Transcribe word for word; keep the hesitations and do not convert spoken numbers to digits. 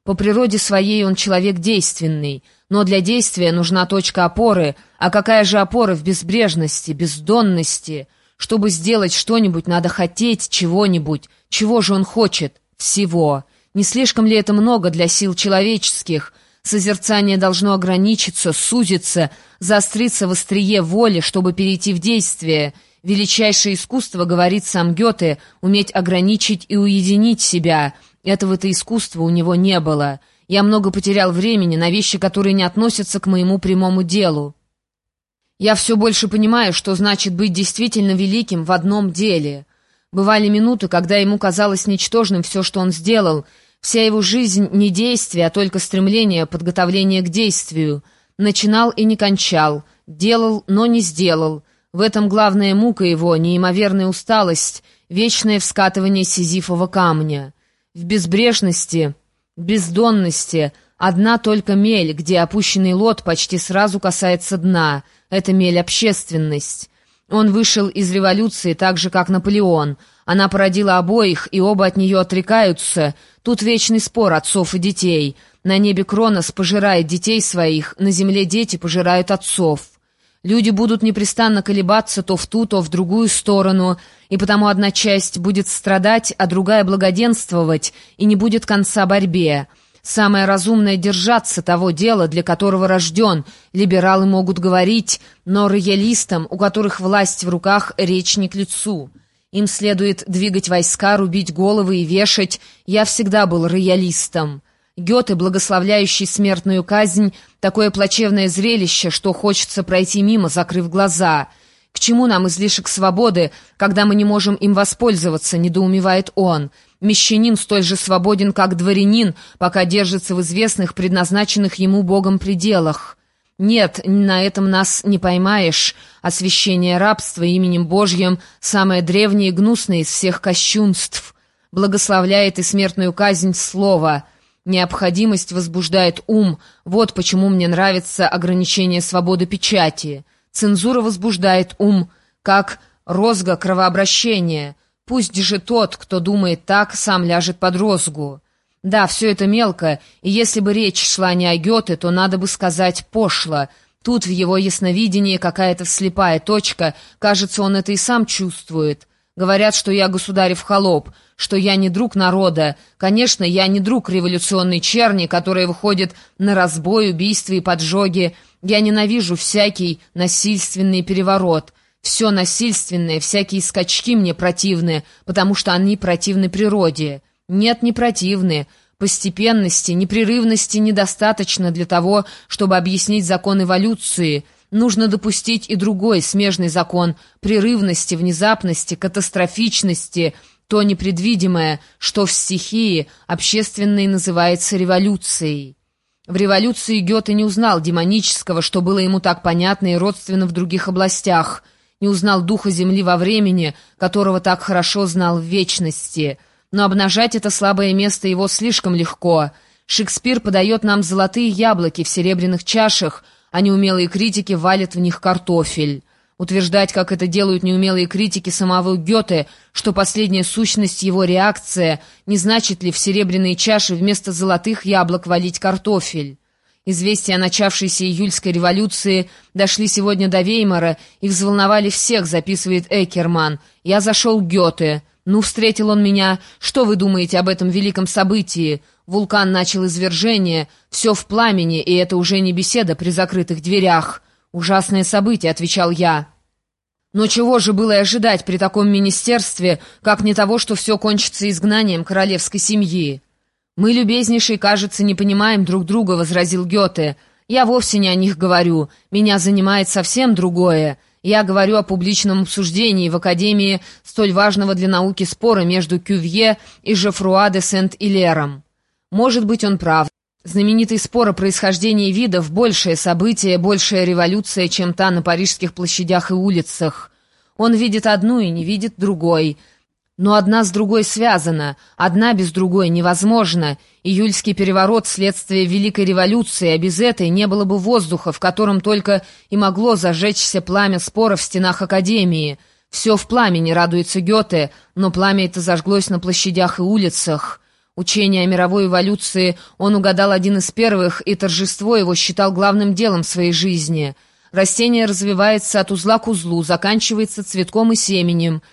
По природе своей он человек действенный, но для действия нужна точка опоры, а какая же опора в безбрежности, бездонности? Чтобы сделать что-нибудь, надо хотеть чего-нибудь. Чего же он хочет? Всего. Не слишком ли это много для сил человеческих? Созерцание должно ограничиться, сузиться, заостриться в острие воли, чтобы перейти в действие. Величайшее искусство, говорит сам Гёте, уметь ограничить и уединить себя. Этого-то искусства у него не было. Я много потерял времени на вещи, которые не относятся к моему прямому делу. Я все больше понимаю, что значит быть действительно великим в одном деле. Бывали минуты, когда ему казалось ничтожным все, что он сделал. Вся его жизнь не действие, а только стремление, подготовление к действию. Начинал и не кончал, делал, но не сделал. В этом главная мука его, неимоверная усталость, вечное вскатывание сизифова камня. В безбрежности, бездонности одна только мель, где опущенный лот почти сразу касается дна. Это мель общественность. Он вышел из революции так же, как Наполеон. Она породила обоих, и оба от нее отрекаются. Тут вечный спор отцов и детей. На небе Кронос пожирает детей своих, на земле дети пожирают отцов. Люди будут непрестанно колебаться то в ту, то в другую сторону, и потому одна часть будет страдать, а другая благоденствовать, и не будет конца борьбе. Самое разумное — держаться того дела, для которого рожден. Либералы могут говорить, но роялистам, у которых власть в руках, речь не к лицу. Им следует двигать войска, рубить головы и вешать. Я всегда был роялистом. Гёте, благословляющий смертную казнь, такое плачевное зрелище, что хочется пройти мимо, закрыв глаза. К чему нам излишек свободы, когда мы не можем им воспользоваться, недоумевает он. Мещанин столь же свободен, как дворянин, пока держится в известных, предназначенных ему Богом пределах. Нет, на этом нас не поймаешь. Освящение рабства именем Божьим — самое древнее и гнусное из всех кощунств. Благословляет и смертную казнь слово. Необходимость возбуждает ум. Вот почему мне нравится ограничение свободы печати. Цензура возбуждает ум, как розга кровообращения. Пусть же тот, кто думает так, сам ляжет под розгу. Да, все это мелко, и если бы речь шла не о Гёте, то надо бы сказать пошло. Тут в его ясновидении какая-то слепая точка, кажется, он это и сам чувствует. Говорят, что я государев холоп, что я не друг народа. Конечно, я не друг революционной черни, которая выходит на разбой, убийства и поджоги. Я ненавижу всякий насильственный переворот. Все насильственное, всякие скачки мне противны, потому что они противны природе. Нет, не противны. Постепенности, непрерывности недостаточно для того, чтобы объяснить закон эволюции. Нужно допустить и другой, смежный закон прерывности, внезапности, катастрофичности, то непредвидимое, что в стихии общественной называется революцией. В революции Гёте не узнал демонического, что было ему так понятно и родственно в других областях, не узнал духа земли во времени, которого так хорошо знал в вечности. Но обнажать это слабое место его слишком легко. Шекспир подает нам золотые яблоки в серебряных чашах, а неумелые критики валят в них картофель. Утверждать, как это делают неумелые критики самого Гёте, что последняя сущность его реакция, не значит ли в серебряные чаши вместо золотых яблок валить картофель? Известия о начавшейся июльской революции дошли сегодня до Веймара и взволновали всех, записывает Эккерман. Я зашел к Гёте. Ну, встретил он меня. Что вы думаете об этом великом событии? Вулкан начал извержение, все в пламени, и это уже не беседа при закрытых дверях. «Ужасное событие», — отвечал я. Но чего же было и ожидать при таком министерстве, как не того, что все кончится изгнанием королевской семьи? «Мы, любезнейший, кажется, не понимаем друг друга», — возразил Гёте. «Я вовсе не о них говорю. Меня занимает совсем другое. Я говорю о публичном обсуждении в Академии столь важного для науки спора между Кювье и Жофруа де Сент-Илером». Может быть, он прав. Знаменитый спор о происхождении видов — большее событие, большая революция, чем та на парижских площадях и улицах. Он видит одну и не видит другой. Но одна с другой связана, одна без другой невозможна. Июльский переворот — следствие Великой революции, а без этой не было бы воздуха, в котором только и могло зажечься пламя спора в стенах Академии. Все в пламени, радуется Гёте, но пламя это зажглось на площадях и улицах. Учение о мировой эволюции он угадал один из первых, и торжество его считал главным делом своей жизни. Растение развивается от узла к узлу, заканчивается цветком и семенем.